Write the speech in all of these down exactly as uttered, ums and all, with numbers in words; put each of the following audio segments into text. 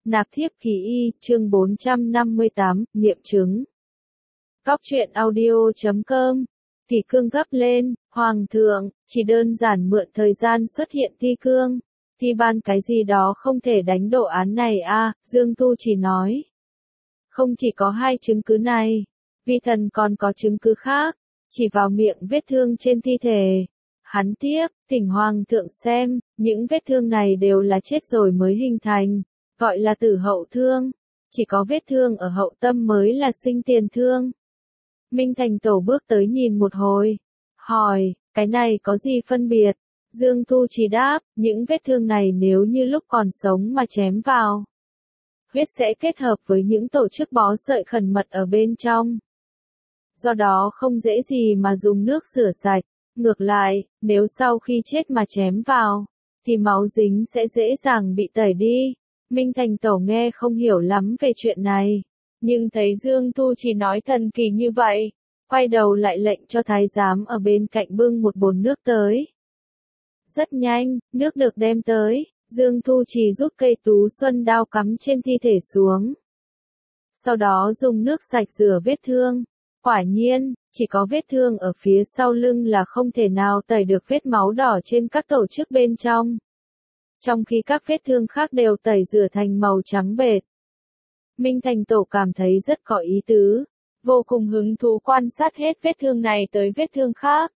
Nạp thiếp kỳ y, chương bốn trăm năm mươi tám, nghiệm chứng. Góc truyện audio chấm com. Tỷ cương gấp lên, Hoàng thượng, chỉ đơn giản mượn thời gian xuất hiện Ti cương. Ti ban cái gì đó không thể đánh đổ án này a à, Dương Tu chỉ nói. Không chỉ có hai chứng cứ này, vi thần còn có chứng cứ khác, chỉ vào miệng vết thương trên thi thể. Hắn tiếp, thỉnh Hoàng thượng xem, những vết thương này đều là chết rồi mới hình thành, gọi là tử hậu thương. Chỉ có vết thương ở hậu tâm mới là sinh tiền thương. Minh Thành Tổ bước tới nhìn một hồi, hỏi, cái này có gì phân biệt? Dương Tu chỉ đáp, những vết thương này nếu như lúc còn sống mà chém vào, huyết sẽ kết hợp với những tổ chức bó sợi khẩn mật ở bên trong. Do đó không dễ gì mà dùng nước rửa sạch. Ngược lại, nếu sau khi chết mà chém vào, thì máu dính sẽ dễ dàng bị tẩy đi. Minh Thành Tổ nghe không hiểu lắm về chuyện này, nhưng thấy Dương Tu chỉ nói thần kỳ như vậy, quay đầu lại lệnh cho thái giám ở bên cạnh bưng một bồn nước tới. Rất nhanh, nước được đem tới, Dương Tu chỉ rút cây tú xuân đao cắm trên thi thể xuống. Sau đó dùng nước sạch rửa vết thương. Quả nhiên, chỉ có vết thương ở phía sau lưng là không thể nào tẩy được vết máu đỏ trên các tổ chức bên trong. Trong khi các vết thương khác đều tẩy rửa thành màu trắng bệt. Minh Thành Tổ cảm thấy rất có ý tứ, vô cùng hứng thú quan sát hết vết thương này tới vết thương khác.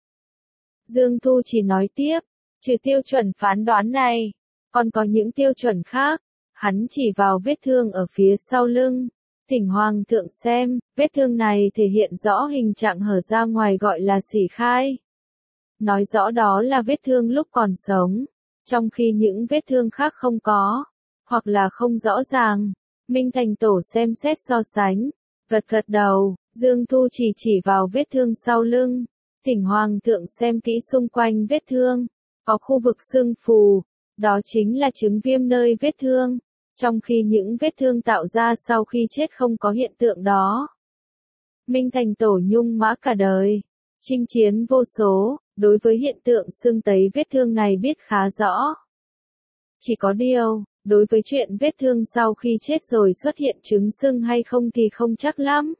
Dương Tu chỉ nói tiếp, trừ tiêu chuẩn phán đoán này, còn có những tiêu chuẩn khác. Hắn chỉ vào vết thương ở phía sau lưng. Thỉnh Hoàng thượng xem, vết thương này thể hiện rõ hình trạng hở ra ngoài gọi là sỉ khai. Nói rõ đó là vết thương lúc còn sống, trong khi những vết thương khác không có, hoặc là không rõ ràng. Minh Thành Tổ xem xét so sánh, gật gật đầu, Dương Tu chỉ chỉ vào vết thương sau lưng. Thỉnh Hoàng thượng xem kỹ xung quanh vết thương, có khu vực sưng phù, đó chính là chứng viêm nơi vết thương. Trong khi những vết thương tạo ra sau khi chết không có hiện tượng đó. Minh Thành Tổ nhung mã cả đời, chinh chiến vô số, đối với hiện tượng sưng tấy vết thương này biết khá rõ. Chỉ có điều, đối với chuyện vết thương sau khi chết rồi xuất hiện chứng sưng hay không thì không chắc lắm.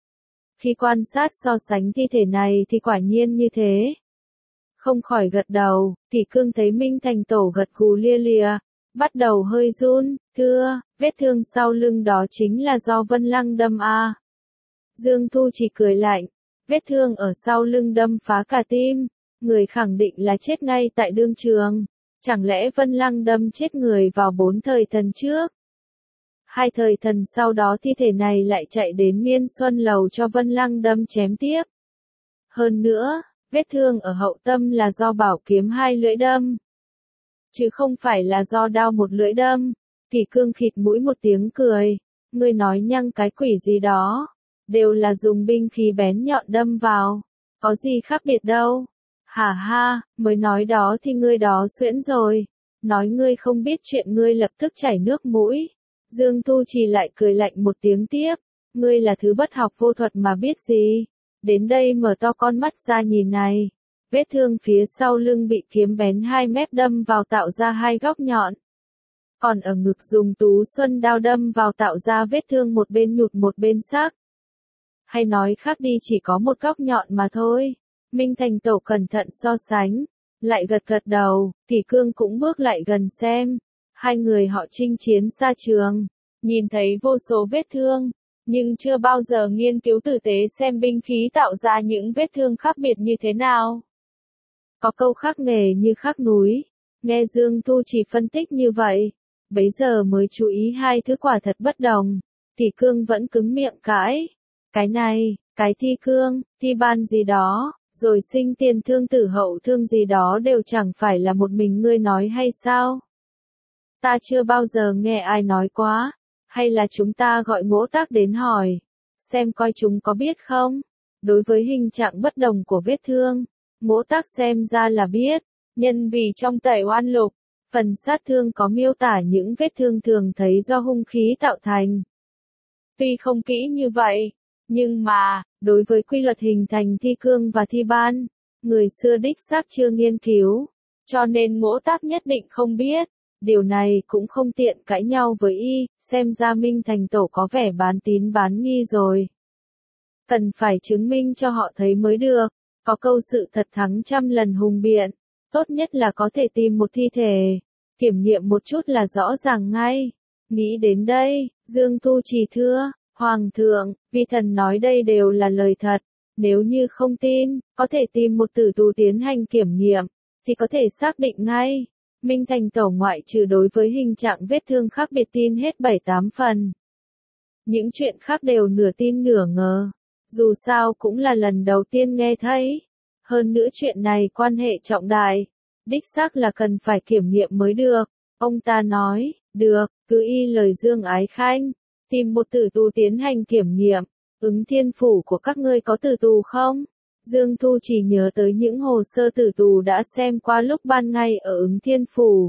Khi quan sát so sánh thi thể này thì quả nhiên như thế. Không khỏi gật đầu, Tỷ Cương thấy Minh Thành Tổ gật gù lia lịa, bắt đầu hơi run, thưa, vết thương sau lưng đó chính là do Vân Lăng đâm a. Dương Tu chỉ cười lạnh, vết thương ở sau lưng đâm phá cả tim, người khẳng định là chết ngay tại đương trường. Chẳng lẽ Vân Lăng đâm chết người vào bốn thời thần trước? Hai thời thần sau đó thi thể này lại chạy đến Miên Xuân Lầu cho Vân Lăng đâm chém tiếp. Hơn nữa, vết thương ở hậu tâm là do bảo kiếm hai lưỡi đâm, chứ không phải là do đao một lưỡi đâm. Tỷ Cương khịt mũi một tiếng cười, ngươi nói nhăng cái quỷ gì đó, đều là dùng binh khí bén nhọn đâm vào, có gì khác biệt đâu. Hả ha, mới nói đó thì ngươi đó xuyễn rồi, nói ngươi không biết chuyện ngươi lập tức chảy nước mũi. Dương Tu chỉ lại cười lạnh một tiếng tiếp, ngươi là thứ bất học vô thuật mà biết gì, đến đây mở to con mắt ra nhìn này. Vết thương phía sau lưng bị kiếm bén hai mép đâm vào tạo ra hai góc nhọn. Còn ở ngực dùng tú xuân đao đâm vào tạo ra vết thương một bên nhụt một bên sắc. Hay nói khác đi chỉ có một góc nhọn mà thôi. Minh Thành Tổ cẩn thận so sánh, lại gật gật đầu, Tỷ Cương cũng bước lại gần xem. Hai người họ chinh chiến xa trường, nhìn thấy vô số vết thương, nhưng chưa bao giờ nghiên cứu tử tế xem binh khí tạo ra những vết thương khác biệt như thế nào. Có câu khác nghề như khác núi, nghe Dương Tu chỉ phân tích như vậy, bấy giờ mới chú ý hai thứ quả thật bất đồng. Tỷ Cương vẫn cứng miệng cãi, cái này, cái thi cương, thi ban gì đó, rồi sinh tiền thương tử hậu thương gì đó đều chẳng phải là một mình ngươi nói hay sao? Ta chưa bao giờ nghe ai nói quá, hay là chúng ta gọi Ngỗ Tác đến hỏi, xem coi chúng có biết không? Đối với hình trạng bất đồng của vết thương, Ngỗ Tác xem ra là biết, nhân vì trong Tẩy Oan Lục, phần sát thương có miêu tả những vết thương thường thấy do hung khí tạo thành. Tuy không kỹ như vậy, nhưng mà, đối với quy luật hình thành thi cương và thi ban, người xưa đích xác chưa nghiên cứu, cho nên Ngỗ Tác nhất định không biết. Điều này cũng không tiện cãi nhau với y, xem ra Minh Thành Tổ có vẻ bán tín bán nghi rồi. Cần phải chứng minh cho họ thấy mới được, có câu sự thật thắng trăm lần hùng biện, tốt nhất là có thể tìm một thi thể, kiểm nghiệm một chút là rõ ràng ngay. Nghĩ đến đây, Dương Thu Trì thưa, Hoàng thượng, vi thần nói đây đều là lời thật, nếu như không tin, có thể tìm một tử tù tiến hành kiểm nghiệm, thì có thể xác định ngay. Minh Thành Tổ ngoại trừ đối với hình trạng vết thương khác biệt tin hết bảy tám phần. Những chuyện khác đều nửa tin nửa ngờ, dù sao cũng là lần đầu tiên nghe thấy. Hơn nữa chuyện này quan hệ trọng đại, đích xác là cần phải kiểm nghiệm mới được. Ông ta nói, được, cứ y lời Dương Ái Khanh, tìm một tử tù tiến hành kiểm nghiệm. Ứng Thiên Phủ của các ngươi có tử tù không? Dương Thu chỉ nhớ tới những hồ sơ tử tù đã xem qua lúc ban ngày ở Ứng Thiên Phủ.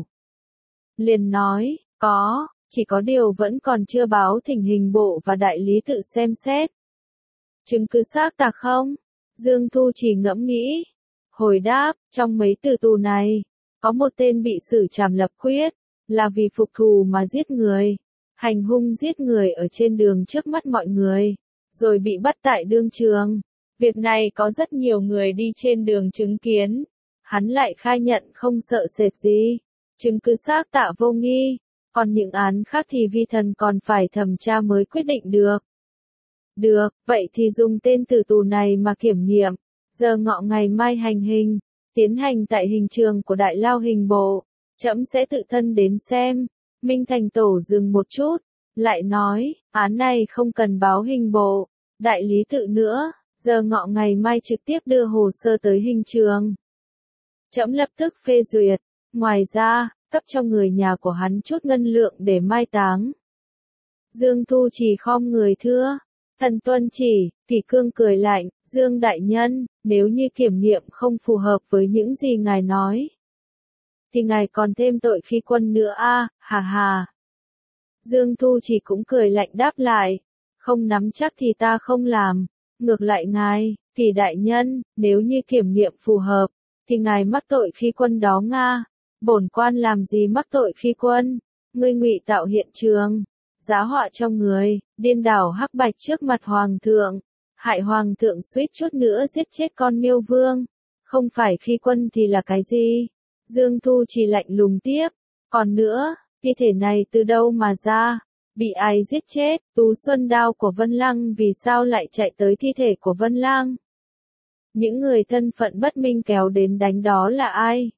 Liền nói, có, chỉ có điều vẫn còn chưa báo thỉnh hình bộ và đại lý tự xem xét. Chứng cứ xác thực không? Dương Thu chỉ ngẫm nghĩ. Hồi đáp, trong mấy tử tù này, có một tên bị xử trảm lập khuyết, là vì phục thù mà giết người, hành hung giết người ở trên đường trước mắt mọi người, rồi bị bắt tại đương trường. Việc này có rất nhiều người đi trên đường chứng kiến. Hắn lại khai nhận không sợ sệt gì. Chứng cứ xác tạ vô nghi. Còn những án khác thì vi thần còn phải thẩm tra mới quyết định được. Được, vậy thì dùng tên tử tù này mà kiểm nghiệm. Giờ ngọ ngày mai hành hình, tiến hành tại hình trường của Đại Lao Hình Bộ. Trẫm sẽ tự thân đến xem. Minh Thành Tổ dừng một chút, lại nói, án này không cần báo hình bộ, đại lý tự nữa. Giờ ngọ ngày mai trực tiếp đưa hồ sơ tới hình trường. Trẫm lập tức phê duyệt. Ngoài ra, cấp cho người nhà của hắn chút ngân lượng để mai táng. Dương Thu chỉ khom người thưa. Thần tuân chỉ, Kỷ Cương cười lạnh, Dương đại nhân, nếu như kiểm nghiệm không phù hợp với những gì ngài nói, thì ngài còn thêm tội khi quân nữa a, à, hà hà. Dương Thu chỉ cũng cười lạnh đáp lại, không nắm chắc thì ta không làm. Ngược lại ngài, Kỷ đại nhân, nếu như kiểm nghiệm phù hợp, thì ngài mắc tội khi quân đó nga. Bổn quan làm gì mắc tội khi quân? Ngươi ngụy tạo hiện trường, giá họa cho người, điên đảo hắc bạch trước mặt hoàng thượng, hại hoàng thượng suýt chút nữa giết chết con Miêu Vương. Không phải khi quân thì là cái gì? Dương Thu chỉ lạnh lùng tiếp. Còn nữa, thi thể này từ đâu mà ra? Bị ai giết chết? Tú xuân đao của Vân Lăng vì sao lại chạy tới thi thể của Vân Lang? Những người thân phận bất minh kéo đến đánh đó là ai?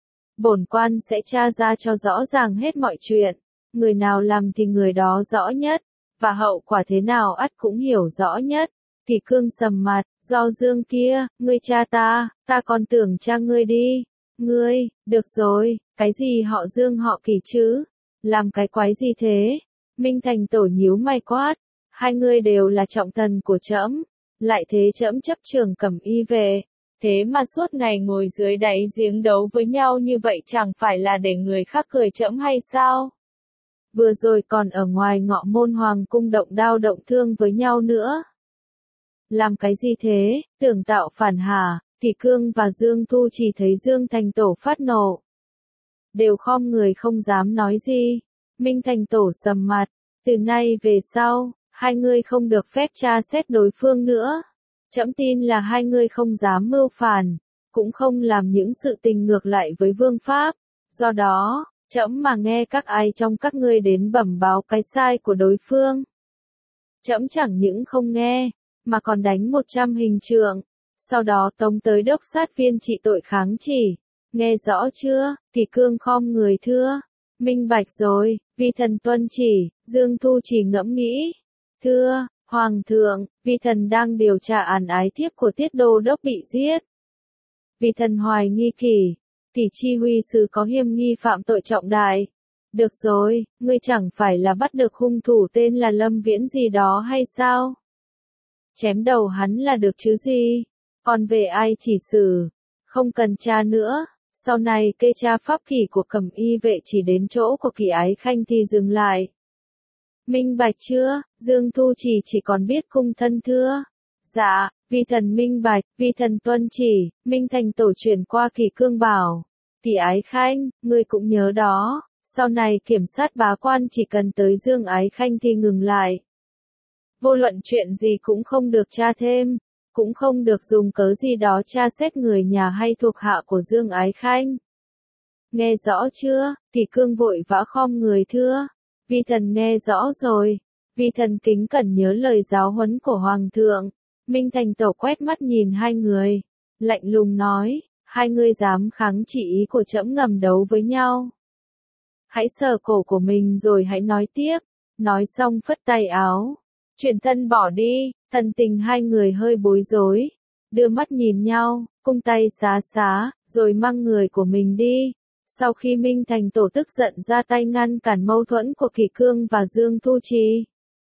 Bổn quan sẽ tra ra cho rõ ràng hết mọi chuyện. Người nào làm thì người đó rõ nhất, và hậu quả thế nào ắt cũng hiểu rõ nhất. Kỷ Cương sầm mặt, do Dương kia, ngươi cha ta, ta còn tưởng cha ngươi đi. Ngươi, được rồi, cái gì họ Dương họ Kỷ chứ? Làm cái quái gì thế? Minh Thành Tổ nhíu mày quát, hai người đều là trọng thần của trẫm, lại thế trẫm chấp trường cẩm y về, thế mà suốt ngày ngồi dưới đáy giếng đấu với nhau như vậy chẳng phải là để người khác cười trẫm hay sao? Vừa rồi còn ở ngoài ngọ môn hoàng cung động đao động thương với nhau nữa. Làm cái gì thế, tưởng tạo phản hả? Kỷ Cương và Dương Thu chỉ thấy Dương Thành Tổ phát nộ, đều khom người không dám nói gì. Minh Thành Tổ sầm mặt, từ nay về sau, hai người không được phép tra xét đối phương nữa. Trẫm tin là hai người không dám mưu phản, cũng không làm những sự tình ngược lại với vương pháp. Do đó, trẫm mà nghe các ai trong các ngươi đến bẩm báo cái sai của đối phương, trẫm chẳng những không nghe, mà còn đánh một trăm hình trượng, sau đó tống tới đốc sát viên trị tội kháng chỉ. Nghe rõ chưa? Kỷ Cương khom người thưa. Minh bạch rồi, vi thần tuân chỉ. Dương Thu chỉ ngẫm nghĩ. Thưa, Hoàng thượng, vi thần đang điều tra án ái thiếp của Tiết Đô Đốc bị giết. Vi thần hoài nghi Kỷ, Kỷ chi huy sứ có hiềm nghi phạm tội trọng đại. Được rồi, ngươi chẳng phải là bắt được hung thủ tên là Lâm Viễn gì đó hay sao? Chém đầu hắn là được chứ gì? Còn về ai chỉ xử, không cần tra nữa. Sau này kê tra pháp kỷ của cẩm y vệ chỉ đến chỗ của Kỷ Ái Khanh thì dừng lại. Minh bạch chưa? Dương Thu chỉ chỉ còn biết cung thân thưa. Dạ, vi thần minh bạch, vi thần tuân chỉ. Minh Thành Tổ chuyển qua Kỷ Cương bảo, Kỷ Ái Khanh, ngươi cũng nhớ đó, Sau này kiểm sát bá quan chỉ cần tới Dương Ái Khanh thì ngừng lại. Vô luận chuyện gì cũng không được tra thêm, cũng không được dùng cớ gì đó tra xét người nhà hay thuộc hạ của Dương Ái Khanh. Nghe rõ chưa? Kỷ Cương vội vã khom người thưa. Vi thần nghe rõ rồi. Vi thần kính cẩn nhớ lời giáo huấn của Hoàng thượng. Minh Thành Tổ quét mắt nhìn hai người, lạnh lùng nói, hai ngươi dám kháng chỉ ý của trẫm ngầm đấu với nhau. Hãy sờ cổ của mình rồi hãy nói tiếp. Nói xong phất tay áo, chuyển thân bỏ đi. Thần tình hai người hơi bối rối, đưa mắt nhìn nhau, cung tay xá xá, rồi mang người của mình đi. Sau khi Minh Thành Tổ tức giận ra tay ngăn cản mâu thuẫn của Kỷ Cương và Dương Thu Trì,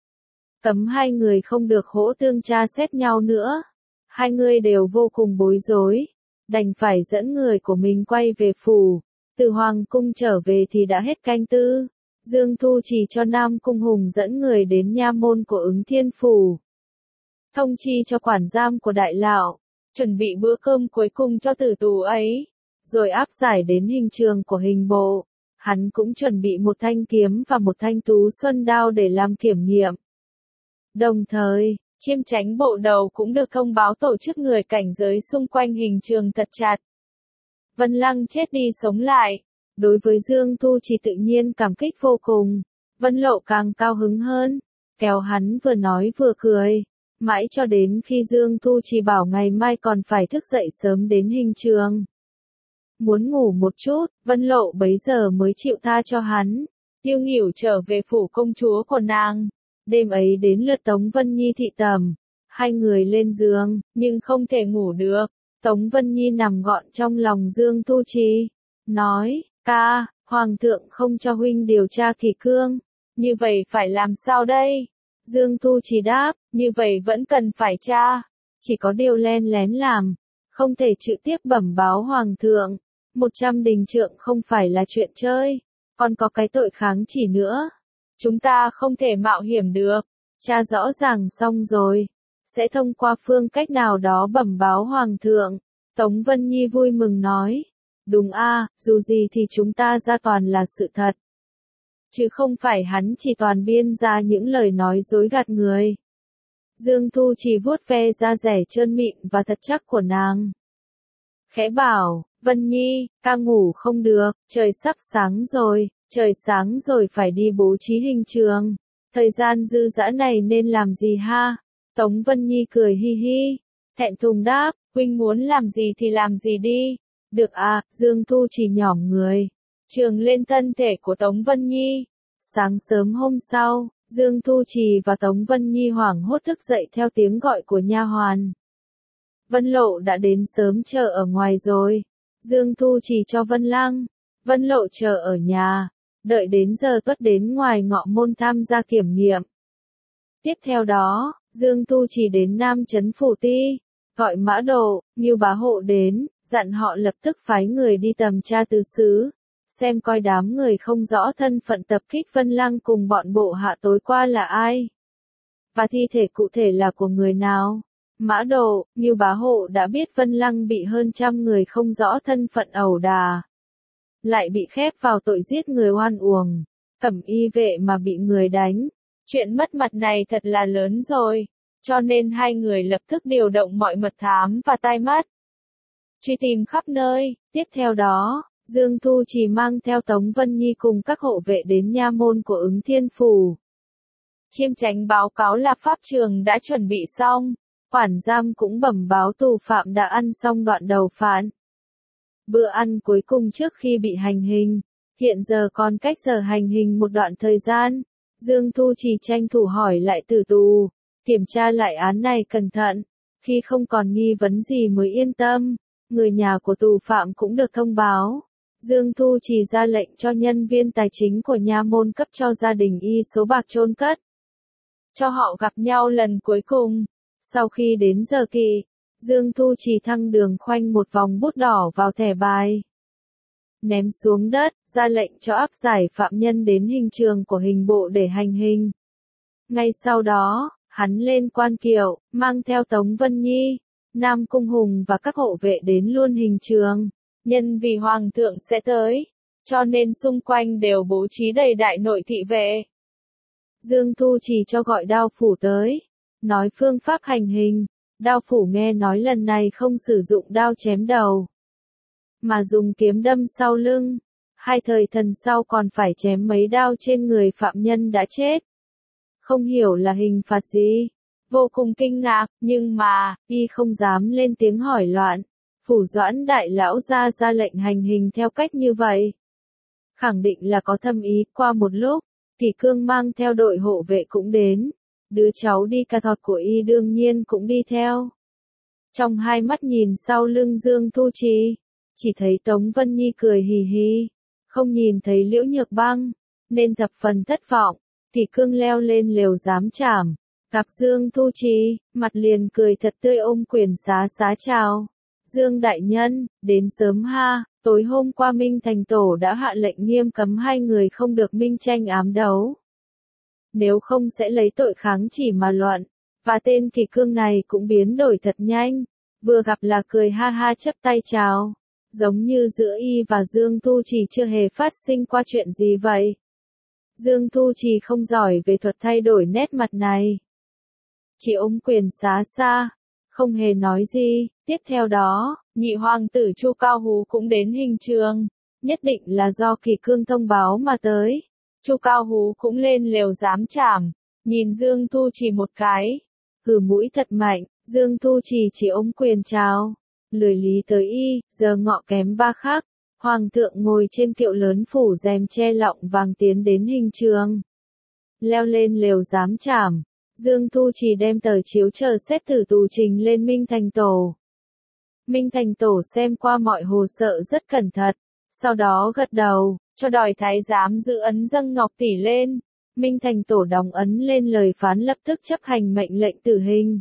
cấm hai người không được hỗ tương tra xét nhau nữa. Hai người đều vô cùng bối rối, đành phải dẫn người của mình quay về phủ. Từ Hoàng cung trở về thì đã hết canh tư. Dương Thu Trì cho Nam Cung Hùng dẫn người đến nha môn của Ứng Thiên phủ, thông chi cho quản giam của đại lão, chuẩn bị bữa cơm cuối cùng cho tử tù ấy, rồi áp giải đến hình trường của hình bộ. Hắn cũng chuẩn bị một thanh kiếm và một thanh tú xuân đao để làm kiểm nghiệm. Đồng thời, Chiêm Chánh bộ đầu cũng được thông báo tổ chức người cảnh giới xung quanh hình trường thật chặt. Vân Lăng chết đi sống lại. Đối với Dương Thu Trì tự nhiên cảm kích vô cùng. Vân Lộ càng cao hứng hơn, kéo hắn vừa nói vừa cười. Mãi cho đến khi Dương Thu Trì bảo ngày mai còn phải thức dậy sớm đến hình trường, muốn ngủ một chút, Vân Lộ bấy giờ mới chịu tha cho hắn. Tiêu Nghỉu trở về phủ công chúa của nàng. Đêm ấy đến lượt Tống Vân Nhi thị tẩm. Hai người lên giường, nhưng không thể ngủ được. Tống Vân Nhi nằm gọn trong lòng Dương Thu Trì, nói, ca, Hoàng thượng không cho huynh điều tra Kỷ Cương. Như vậy phải làm sao đây? Dương Thu Trì đáp, như vậy vẫn cần phải tra. Chỉ có điều len lén làm, không thể trực tiếp bẩm báo Hoàng thượng. Một trăm đình trượng không phải là chuyện chơi, còn có cái tội kháng chỉ nữa. Chúng ta không thể mạo hiểm được. Tra rõ ràng xong rồi, sẽ thông qua phương cách nào đó bẩm báo Hoàng thượng. Tống Vân Nhi vui mừng nói, đúng a, dù gì thì chúng ta ra toàn là sự thật. Chứ không phải hắn chỉ toàn biên ra những lời nói dối gạt người. Dương Thu Trì vuốt ve da rẻ trơn mịn và thật chắc của nàng, khẽ bảo, Vân Nhi, ca ngủ không được, trời sắp sáng rồi, trời sáng rồi phải đi bố trí hình trường. Thời gian dư dã này nên làm gì ha? Tống Vân Nhi cười hi hi, thẹn thùng đáp, huynh muốn làm gì thì làm gì đi. Được à, Dương Thu Trì nhỏm người, trường lên thân thể của Tống Vân Nhi. Sáng sớm hôm sau, Dương Thu Trì và Tống Vân Nhi hoảng hốt thức dậy theo tiếng gọi của nha hoàn. Vân Lộ đã đến sớm chờ ở ngoài rồi. Dương Thu Trì cho Vân Lăng, Vân Lộ chờ ở nhà, đợi đến giờ tuất đến ngoài ngọ môn tham gia kiểm nghiệm. Tiếp theo đó, Dương Thu Trì đến Nam Trấn Phủ Ti, gọi Mã Độ, Ngưu Bá Hộ đến, dặn họ lập tức phái người đi tầm tra tứ xứ, xem coi đám người không rõ thân phận tập kích Vân Lăng cùng bọn bộ hạ tối qua là ai, và thi thể cụ thể là của người nào. Mã Độ, Ngưu Bá Hộ đã biết Vân Lăng bị hơn trăm người không rõ thân phận ẩu đả, lại bị khép vào tội giết người oan uổng, cẩm y vệ mà bị người đánh. Chuyện mất mặt này thật là lớn rồi, cho nên hai người lập tức điều động mọi mật thám và tai mắt, truy tìm khắp nơi. Tiếp theo đó, Dương Thu Trì mang theo Tống Vân Nhi cùng các hộ vệ đến nha môn của Ứng Thiên phủ. Chiêm Chánh báo cáo là pháp trường đã chuẩn bị xong, quản giam cũng bẩm báo tù phạm đã ăn xong đoạn đầu phán. Bữa ăn cuối cùng trước khi bị hành hình, hiện giờ còn cách giờ hành hình một đoạn thời gian. Dương Thu Trì tranh thủ hỏi lại tử tù, kiểm tra lại án này cẩn thận, khi không còn nghi vấn gì mới yên tâm. Người nhà của tù phạm cũng được thông báo. Dương Thu Trì ra lệnh cho nhân viên tài chính của nha môn cấp cho gia đình y số bạc chôn cất, cho họ gặp nhau lần cuối cùng. Sau khi đến giờ kỵ, Dương Thu Trì thăng đường khoanh một vòng bút đỏ vào thẻ bài, ném xuống đất, ra lệnh cho áp giải phạm nhân đến hình trường của hình bộ để hành hình. Ngay sau đó, hắn lên quan kiệu, mang theo Tống Vân Nhi, Nam Cung Hùng và các hộ vệ đến luôn hình trường. Nhân vì Hoàng thượng sẽ tới, cho nên xung quanh đều bố trí đầy đại nội thị vệ. Dương Thu Trì cho gọi Đao Phủ tới, nói phương pháp hành hình. Đao Phủ nghe nói lần này không sử dụng đao chém đầu, mà dùng kiếm đâm sau lưng. Hai thời thần sau còn phải chém mấy đao trên người phạm nhân đã chết. Không hiểu là hình phạt gì. Vô cùng kinh ngạc, nhưng mà, y không dám lên tiếng hỏi loạn. Phủ Doãn đại lão ra ra lệnh hành hình theo cách như vậy. Khẳng định là có thâm ý. Qua một lúc, Kỷ Cương mang theo đội hộ vệ cũng đến. Đứa cháu đi cà thọt của y đương nhiên cũng đi theo. Trong hai mắt nhìn sau lưng Dương Thu Trì, chỉ thấy Tống Vân Nhi cười hì hì, không nhìn thấy Liễu Nhược Băng, nên thập phần thất vọng. Kỷ Cương leo lên lều giám trảm, gặp Dương Thu Trì, mặt liền cười thật tươi ôm quyền xá xá chào. Dương đại nhân, đến sớm ha, tối hôm qua Minh Thành Tổ đã hạ lệnh nghiêm cấm hai người không được minh tranh ám đấu. Nếu không sẽ lấy tội kháng chỉ mà luận, và tên Kỷ Cương này cũng biến đổi thật nhanh, vừa gặp là cười ha ha chấp tay chào, giống như giữa y và Dương Thu Trì chưa hề phát sinh qua chuyện gì vậy. Dương Thu Trì không giỏi về thuật thay đổi nét mặt này, chỉ ôm quyền xá xa, không hề nói gì. Tiếp theo đó, nhị hoàng tử Chu Cao Hú cũng đến hình trường, nhất định là do Kỷ Cương thông báo mà tới. Chu Cao Hú cũng lên lều giám trảm, nhìn Dương Thu Trì một cái, hừ mũi thật mạnh. Dương Thu Trì chỉ ôm quyền chào, lười lý tới y. Giờ ngọ kém ba khắc, hoàng thượng ngồi trên kiệu lớn phủ rèm che lọng vàng tiến đến hình trường, leo lên lều giám trảm. Dương Thu Trì đem tờ chiếu chờ xét tử tù trình lên Minh Thành Tổ. Minh Thành Tổ xem qua mọi hồ sơ rất cẩn thận, sau đó gật đầu, cho đòi thái giám giữ ấn dâng ngọc tỷ lên. Minh Thành Tổ đóng ấn lên lời phán lập tức chấp hành mệnh lệnh tử hình,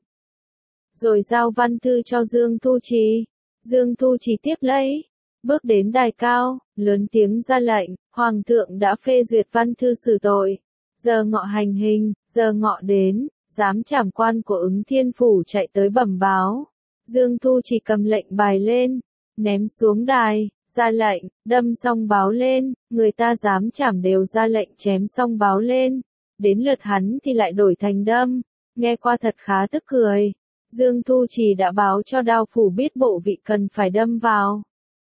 rồi giao văn thư cho Dương Thu Trì. Dương Thu Trì tiếp lấy, bước đến đài cao, lớn tiếng ra lệnh, hoàng thượng đã phê duyệt văn thư xử tội. Giờ ngọ hành hình. Giờ ngọ đến, giám trảm quan của Ứng Thiên Phủ chạy tới bẩm báo. Dương Thu Trì cầm lệnh bài lên, ném xuống đài, ra lệnh, đâm xong báo lên. Người ta giám trảm đều ra lệnh chém xong báo lên, đến lượt hắn thì lại đổi thành đâm. Nghe qua thật khá tức cười. Dương Thu Trì đã báo cho Đao Phủ biết bộ vị cần phải đâm vào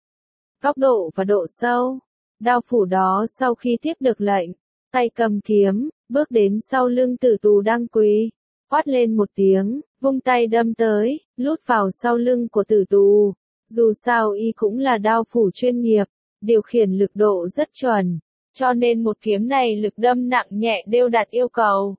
góc độ và độ sâu. Đao Phủ đó sau khi tiếp được lệnh, tay cầm kiếm, bước đến sau lưng tử tù đang quỳ, quát lên một tiếng, vung tay đâm tới, lút vào sau lưng của tử tù. Dù sao y cũng là Đao Phủ chuyên nghiệp, điều khiển lực độ rất chuẩn, cho nên một kiếm này lực đâm nặng nhẹ đều đạt yêu cầu.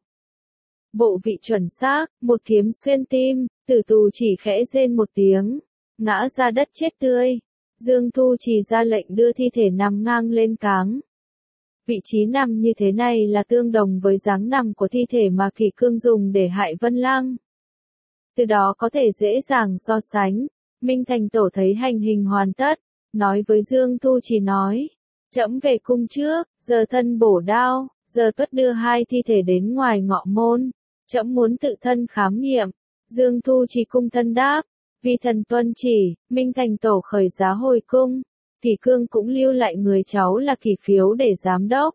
Bộ vị chuẩn xác, một kiếm xuyên tim, tử tù chỉ khẽ rên một tiếng, ngã ra đất chết tươi. Dương Thu Trì ra lệnh đưa thi thể nằm ngang lên cáng. Vị trí nằm như thế này là tương đồng với dáng nằm của thi thể mà Kỷ Cương dùng để hại Vân Lăng. Từ đó có thể dễ dàng so sánh. Minh Thành Tổ thấy hành hình hoàn tất, nói với Dương Thu Trì nói, trẫm về cung trước, giờ thân bổ đao, giờ tuất đưa hai thi thể đến ngoài ngọ môn, trẫm muốn tự thân khám nghiệm. Dương Thu Trì cung thân đáp, vì thần tuân chỉ. Minh Thành Tổ khởi giá hồi cung. Kỷ Cương cũng lưu lại người cháu là Kỷ Phiếu để giám đốc,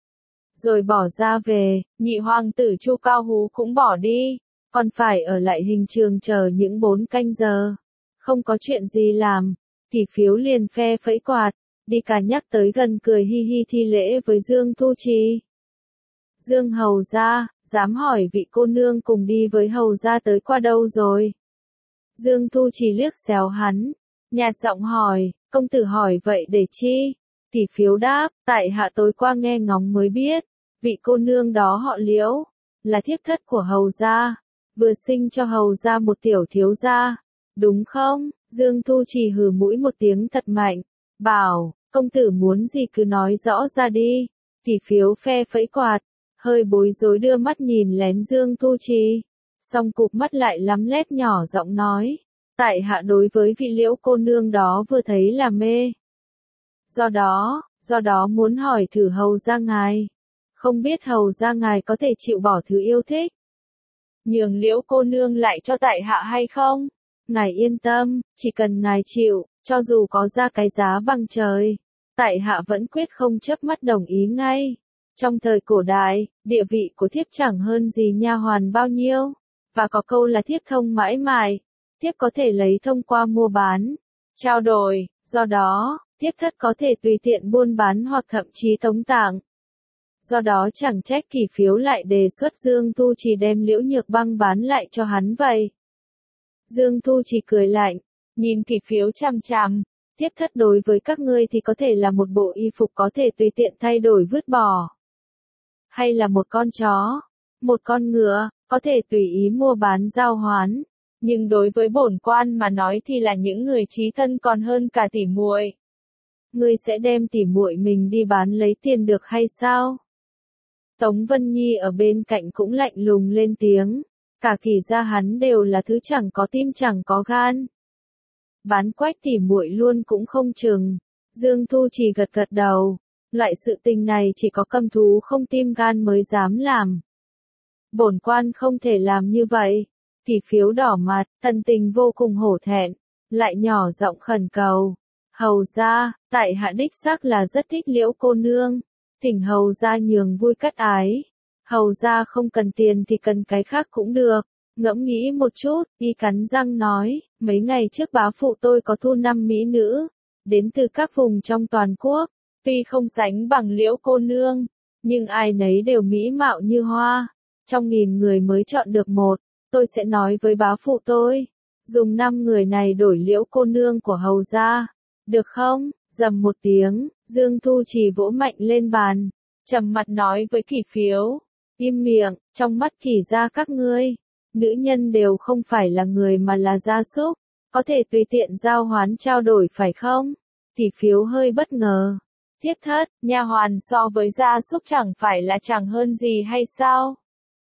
rồi bỏ ra về. Nhị hoàng tử Chu Cao Hú cũng bỏ đi, còn phải ở lại hình trường chờ những bốn canh giờ. Không có chuyện gì làm, Kỷ Phiếu liền phe phẩy quạt, đi cả nhắc tới gần cười hi hi thi lễ với Dương Thu Trì. Dương hầu gia, dám hỏi vị cô nương cùng đi với hầu gia tới qua đâu rồi? Dương Thu Trì liếc xéo hắn, nhạt giọng hỏi, công tử hỏi vậy để chi? Kỷ Phiếu đáp, tại hạ tối qua nghe ngóng mới biết, vị cô nương đó họ Liễu, là thiếp thất của hầu gia, vừa sinh cho hầu gia một tiểu thiếu gia, đúng không? Dương Thu Trì hừ mũi một tiếng thật mạnh, bảo, công tử muốn gì cứ nói rõ ra đi. Kỷ Phiếu phe phẩy quạt, hơi bối rối đưa mắt nhìn lén Dương Thu Trì, xong cụp mắt lại lắm lét nhỏ giọng nói, tại hạ đối với vị Liễu cô nương đó vừa thấy là mê. Do đó, do đó muốn hỏi thử hầu gia ngài, không biết hầu gia ngài có thể chịu bỏ thứ yêu thích, nhường Liễu cô nương lại cho tại hạ hay không? Ngài yên tâm, chỉ cần ngài chịu, cho dù có ra cái giá bằng trời, tại hạ vẫn quyết không chớp mắt đồng ý ngay. Trong thời cổ đại, địa vị của thiếp chẳng hơn gì nha hoàn bao nhiêu, và có câu là thiếp thông mãi mãi, thiếp có thể lấy thông qua mua bán, trao đổi, do đó, thiếp thất có thể tùy tiện buôn bán hoặc thậm chí tống tặng. Do đó chẳng trách Kỷ Phiếu lại đề xuất Dương Thu Trì đem Liễu Nhược Băng bán lại cho hắn vậy. Dương Thu Trì cười lạnh, nhìn Kỷ Phiếu chằm chằm, thiếp thất đối với các ngươi thì có thể là một bộ y phục có thể tùy tiện thay đổi vứt bỏ. Hay là một con chó, một con ngựa, có thể tùy ý mua bán giao hoán. Nhưng đối với bổn quan mà nói thì là những người chí thân còn hơn cả tỉ muội. Ngươi sẽ đem tỉ muội mình đi bán lấy tiền được hay sao? Tống Vân Nhi ở bên cạnh cũng lạnh lùng lên tiếng, cả Kỷ gia hắn đều là thứ chẳng có tim chẳng có gan. Bán quách tỉ muội luôn cũng không chừng. Dương Thu Trì gật gật đầu, loại sự tình này chỉ có câm thú không tim gan mới dám làm. Bổn quan không thể làm như vậy. Kỷ Phiếu đỏ mặt, thần tình vô cùng hổ thẹn, lại nhỏ giọng khẩn cầu. Hầu gia, tại hạ đích xác là rất thích Liễu cô nương, thỉnh hầu gia nhường vui cắt ái. Hầu gia không cần tiền thì cần cái khác cũng được. Ngẫm nghĩ một chút, y cắn răng nói, mấy ngày trước bá phụ tôi có thu năm mỹ nữ, đến từ các vùng trong toàn quốc, tuy không sánh bằng Liễu cô nương, nhưng ai nấy đều mỹ mạo như hoa. Trong nghìn người mới chọn được một, tôi sẽ nói với bá phụ tôi, dùng năm người này đổi Liễu cô nương của hầu gia, được không? Rầm một tiếng, Dương Thu Trì vỗ mạnh lên bàn, trầm mặt nói với Kỷ Phiếu, im miệng, trong mắt Kỷ gia các ngươi, nữ nhân đều không phải là người mà là gia súc, có thể tùy tiện giao hoán trao đổi phải không? Kỷ Phiếu hơi bất ngờ. Thiếp thất, nha hoàn so với gia súc chẳng phải là chẳng hơn gì hay sao?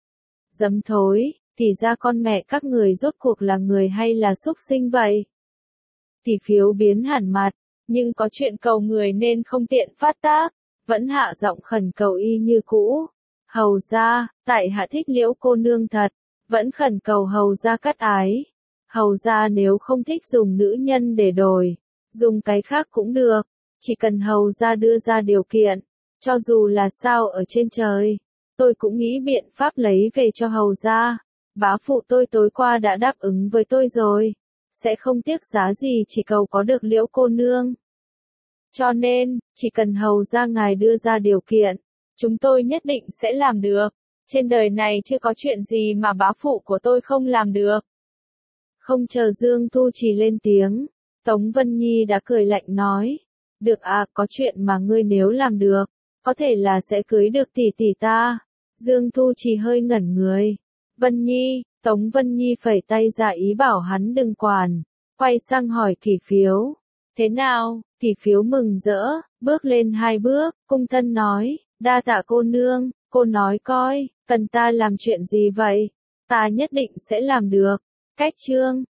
Dấm thối, Kỷ gia con mẹ các người rốt cuộc là người hay là súc sinh vậy? Kỷ Phiếu biến hẳn mặt, nhưng có chuyện cầu người nên không tiện phát tác, vẫn hạ giọng khẩn cầu y như cũ. Hầu gia, tại hạ thích Liễu cô nương thật, vẫn khẩn cầu hầu gia cắt ái. Hầu gia nếu không thích dùng nữ nhân để đổi, dùng cái khác cũng được, chỉ cần hầu gia đưa ra điều kiện, cho dù là sao ở trên trời, tôi cũng nghĩ biện pháp lấy về cho hầu gia. Bá phụ tôi tối qua đã đáp ứng với tôi rồi, sẽ không tiếc giá gì chỉ cầu có được Liễu cô nương. Cho nên, chỉ cần hầu gia ngài đưa ra điều kiện, chúng tôi nhất định sẽ làm được. Trên đời này chưa có chuyện gì mà bá phụ của tôi không làm được. Không chờ Dương Thu Trì lên tiếng, Tống Vân Nhi đã cười lạnh nói, được à, có chuyện mà ngươi nếu làm được, có thể là sẽ cưới được tỷ tỷ ta. Dương Thu Trì hơi ngẩn người. Vân Nhi, Tống Vân Nhi phẩy tay ra ý bảo hắn đừng quản, quay sang hỏi Kỷ Phiếu. Thế nào? Kỷ Phiếu mừng rỡ, bước lên hai bước, cung thân nói, đa tạ cô nương, cô nói coi, cần ta làm chuyện gì vậy? Ta nhất định sẽ làm được. Cách chương